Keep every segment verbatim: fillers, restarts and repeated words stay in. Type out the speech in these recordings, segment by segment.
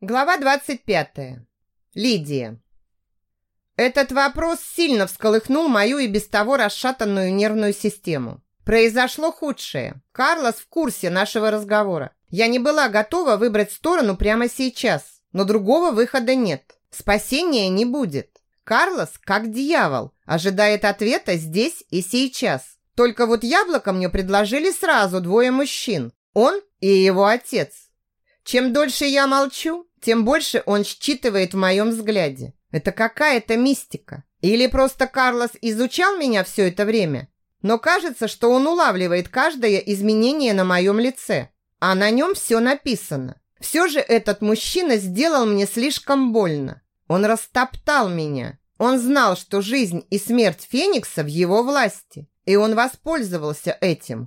Глава двадцать пятая. Лидия. Этот вопрос сильно всколыхнул мою и без того расшатанную нервную систему. Произошло худшее. Карлос в курсе нашего разговора. Я не была готова выбрать сторону прямо сейчас, но другого выхода нет. Спасения не будет. Карлос, как дьявол, ожидает ответа здесь и сейчас. Только вот яблоко мне предложили сразу двое мужчин. Он и его отец. Чем дольше я молчу, тем больше он считывает в моем взгляде. Это какая-то мистика. Или просто Карлос изучал меня все это время? Но кажется, что он улавливает каждое изменение на моем лице. А на нем все написано. Все же этот мужчина сделал мне слишком больно. Он растоптал меня. Он знал, что жизнь и смерть Феникса в его власти. И он воспользовался этим.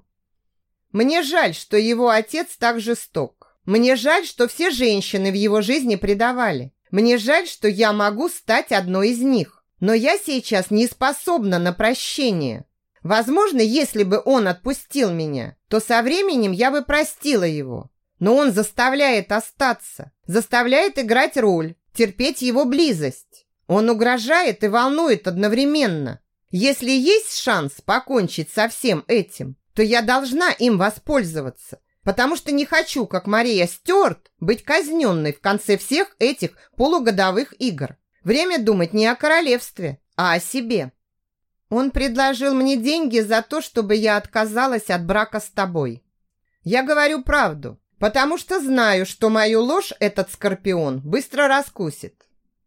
Мне жаль, что его отец так жесток. Мне жаль, что все женщины в его жизни предавали. Мне жаль, что я могу стать одной из них. Но я сейчас не способна на прощение. Возможно, если бы он отпустил меня, то со временем я бы простила его. Но он заставляет остаться, заставляет играть роль, терпеть его близость. Он угрожает и волнует одновременно. Если есть шанс покончить со всем этим, то я должна им воспользоваться. Потому что не хочу, как Мария Стюарт, быть казненной в конце всех этих полугодовых игр. Время думать не о королевстве, а о себе. Он предложил мне деньги за то, чтобы я отказалась от брака с тобой. Я говорю правду, потому что знаю, что мою ложь этот скорпион быстро раскусит.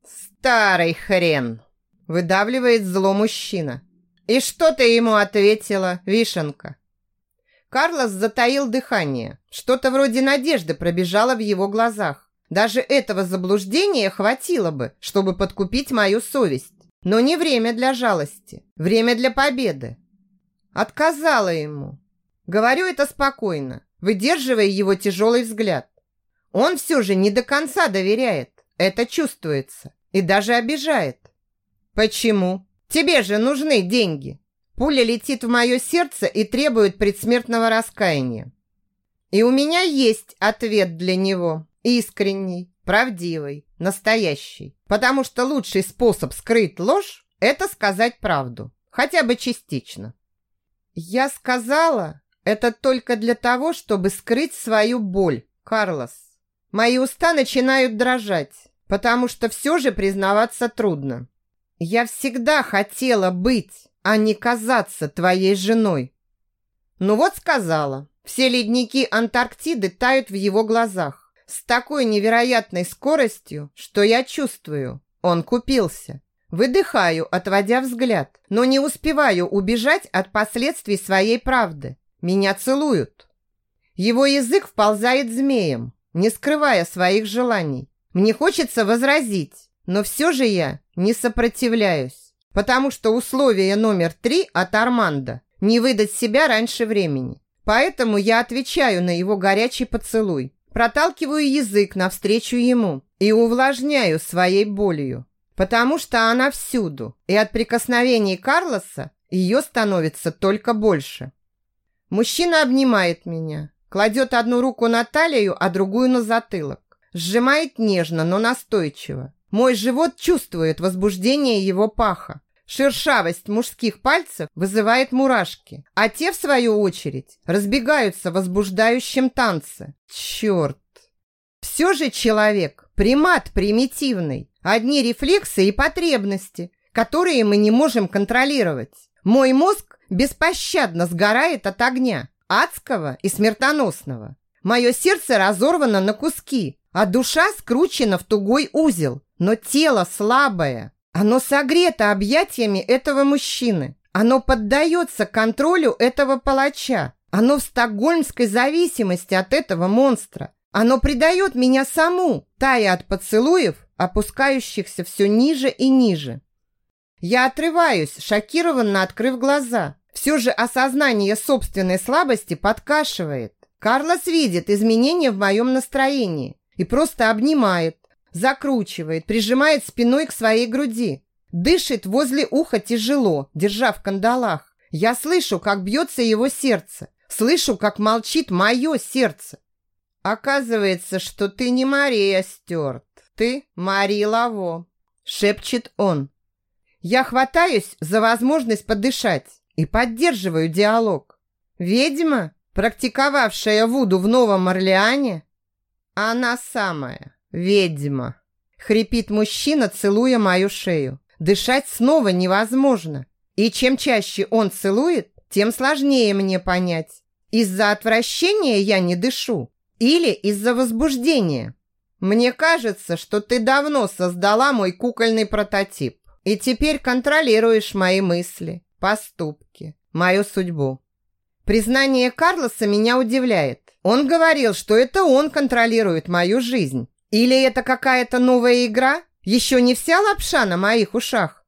Старый хрен, выдавливает зло мужчина. И что ты ему ответила, вишенка? Карлос затаил дыхание. Что-то вроде надежды пробежало в его глазах. Даже этого заблуждения хватило бы, чтобы подкупить мою совесть. Но не время для жалости. Время для победы. Отказала ему. Говорю это спокойно, выдерживая его тяжелый взгляд. Он все же не до конца доверяет. Это чувствуется. И даже обижает. Почему? Тебе же нужны деньги. Пуля летит в мое сердце и требует предсмертного раскаяния. И у меня есть ответ для него. Искренний, правдивый, настоящий. Потому что лучший способ скрыть ложь – это сказать правду. Хотя бы частично. Я сказала это только для того, чтобы скрыть свою боль, Карлос. Мои уста начинают дрожать, потому что все же признаваться трудно. Я всегда хотела быть, а не казаться твоей женой. Ну вот сказала. Все ледники Антарктиды тают в его глазах с такой невероятной скоростью, что я чувствую, он купился. Выдыхаю, отводя взгляд, но не успеваю убежать от последствий своей правды. Меня целуют. Его язык вползает змеем, не скрывая своих желаний. Мне хочется возразить, но все же я не сопротивляюсь. Потому что условие номер три от Армандо – не выдать себя раньше времени. Поэтому я отвечаю на его горячий поцелуй, проталкиваю язык навстречу ему и увлажняю своей болью. Потому что она всюду, и от прикосновений Карлоса ее становится только больше. Мужчина обнимает меня, кладет одну руку на талию, а другую на затылок. Сжимает нежно, но настойчиво. Мой живот чувствует возбуждение его паха. Шершавость мужских пальцев вызывает мурашки, а те, в свою очередь, разбегаются в возбуждающем танце. Черт! Все же человек – примат примитивный. Одни рефлексы и потребности, которые мы не можем контролировать. Мой мозг беспощадно сгорает от огня, адского и смертоносного. Мое сердце разорвано на куски, а душа скручена в тугой узел. Но тело слабое. Оно согрето объятиями этого мужчины. Оно поддается контролю этого палача. Оно в стокгольмской зависимости от этого монстра. Оно предает меня саму, тая от поцелуев, опускающихся все ниже и ниже. Я отрываюсь, шокированно открыв глаза. Все же осознание собственной слабости подкашивает. Карлос видит изменения в моем настроении и просто обнимает. Закручивает, прижимает спиной к своей груди. Дышит возле уха тяжело, держа в кандалах. Я слышу, как бьется его сердце. Слышу, как молчит мое сердце. «Оказывается, что ты не Мария Стюарт, ты Мари Лаво», – шепчет он. Я хватаюсь за возможность подышать и поддерживаю диалог. Ведьма, практиковавшая вуду в Новом Орлеане? Она самая ведьма. Хрипит мужчина, целуя мою шею. Дышать снова невозможно. И чем чаще он целует, тем сложнее мне понять, из-за отвращения я не дышу или из-за возбуждения. Мне кажется, что ты давно создала мой кукольный прототип и теперь контролируешь мои мысли, поступки, мою судьбу. Признание Карлоса меня удивляет. Он говорил, что это он контролирует мою жизнь. Или это какая-то новая игра? Еще не вся лапша на моих ушах?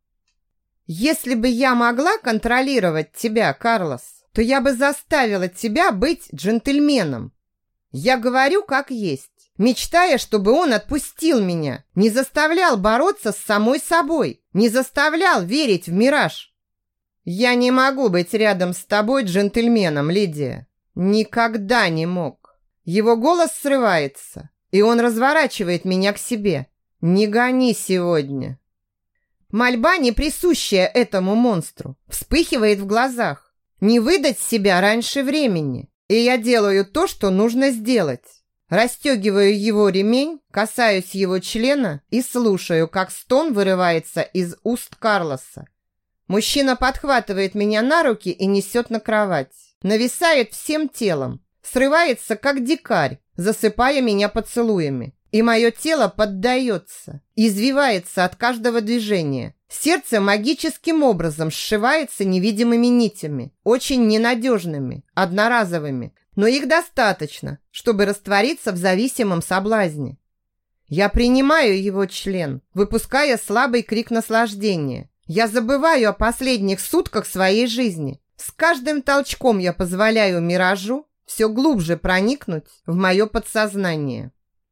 Если бы я могла контролировать тебя, Карлос, то я бы заставила тебя быть джентльменом. Я говорю как есть, мечтая, чтобы он отпустил меня, не заставлял бороться с самой собой, не заставлял верить в мираж. Я не могу быть рядом с тобой джентльменом, Лидия. Никогда не мог. Его голос срывается, и он разворачивает меня к себе. Не гони сегодня. Мольба, не присущая этому монстру, вспыхивает в глазах. Не выдать себя раньше времени. И я делаю то, что нужно сделать. Расстегиваю его ремень, касаюсь его члена и слушаю, как стон вырывается из уст Карлоса. Мужчина подхватывает меня на руки и несет на кровать. Нависает всем телом. Срывается, как дикарь, засыпая меня поцелуями. И мое тело поддается, извивается от каждого движения. Сердце магическим образом сшивается невидимыми нитями, очень ненадежными, одноразовыми, но их достаточно, чтобы раствориться в зависимом соблазне. Я принимаю его член, выпуская слабый крик наслаждения. Я забываю о последних сутках своей жизни. С каждым толчком я позволяю миражу все глубже проникнуть в мое подсознание.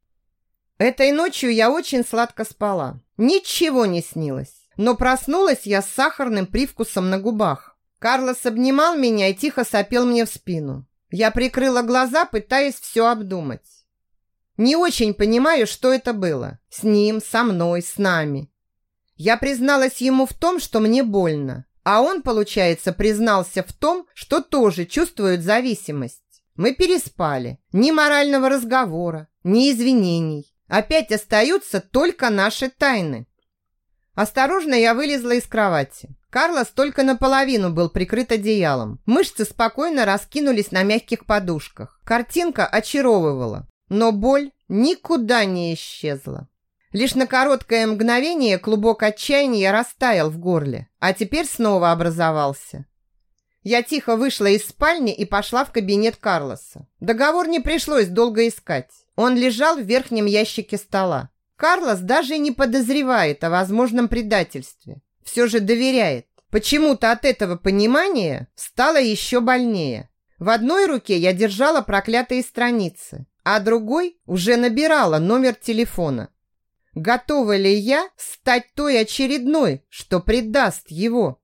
Этой ночью я очень сладко спала. Ничего не снилось. Но проснулась я с сахарным привкусом на губах. Карлос обнимал меня и тихо сопел мне в спину. Я прикрыла глаза, пытаясь все обдумать. Не очень понимаю, что это было. С ним, со мной, с нами. Я призналась ему в том, что мне больно. А он, получается, признался в том, что тоже чувствует зависимость. Мы переспали. Ни морального разговора, ни извинений. Опять остаются только наши тайны. Осторожно я вылезла из кровати. Карлос только наполовину был прикрыт одеялом. Мышцы спокойно раскинулись на мягких подушках. Картинка очаровывала, но боль никуда не исчезла. Лишь на короткое мгновение клубок отчаяния растаял в горле, а теперь снова образовался. Я тихо вышла из спальни и пошла в кабинет Карлоса. Договор не пришлось долго искать. Он лежал в верхнем ящике стола. Карлос даже не подозревает о возможном предательстве. Все же доверяет. Почему-то от этого понимания стало еще больнее. В одной руке я держала проклятые страницы, а другой уже набирала номер телефона. Готова ли я стать той очередной, что предаст его?